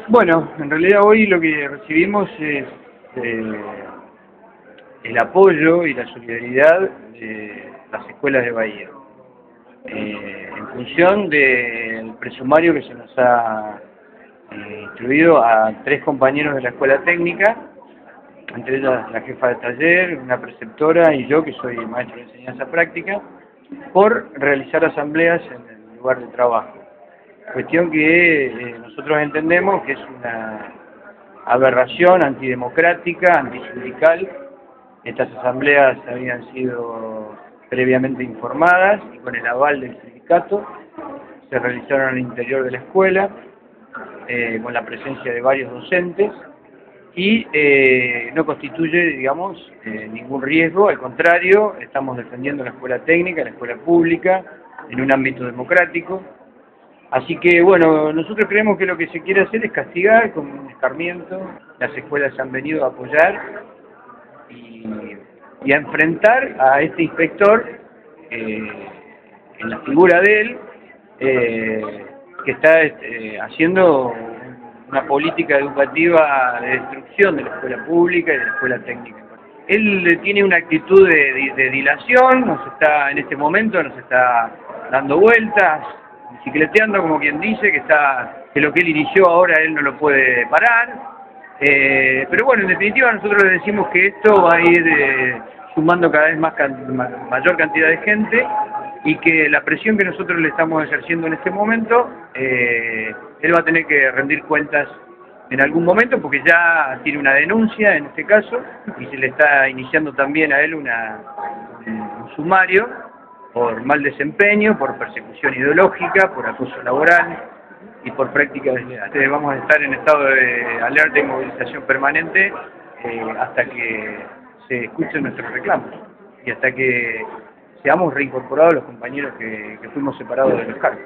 Bueno, en realidad hoy lo que recibimos es el apoyo y la solidaridad de las escuelas de Bahía. En función del presumario que se nos ha instruido a 3 compañeros de la escuela técnica, entre ellas la jefa de taller, una preceptora y yo, que soy maestro de enseñanza práctica, por realizar asambleas en el lugar de trabajo. Cuestión que nosotros entendemos que es una aberración antidemocrática, antisindical. Estas asambleas habían sido previamente informadas y con el aval del sindicato se realizaron al interior de la escuela, con la presencia de varios docentes, y no constituye, digamos, ningún riesgo. Al contrario, estamos defendiendo la escuela técnica, la escuela pública, en un ámbito democrático. Así que, bueno, nosotros creemos que lo que se quiere hacer es castigar con un escarmiento. Las escuelas han venido a apoyar y a enfrentar a este inspector, en la figura de él, que está haciendo una política educativa de destrucción de la escuela pública y de la escuela técnica. Él tiene una actitud de dilación, en este momento nos está dando vueltas, bicicleteando, como quien dice, que lo que él inició ahora él no lo puede parar. Pero bueno, en definitiva nosotros le decimos que esto va a ir sumando cada vez mayor cantidad de gente, y que la presión que nosotros le estamos ejerciendo en este momento, él va a tener que rendir cuentas en algún momento, porque ya tiene una denuncia en este caso, y se le está iniciando también a él un sumario por mal desempeño, por persecución ideológica, por acoso laboral y por prácticas desleales. Vamos a estar en estado de alerta y movilización permanente hasta que se escuchen nuestros reclamos y hasta que seamos reincorporados los compañeros que fuimos separados de los cargos.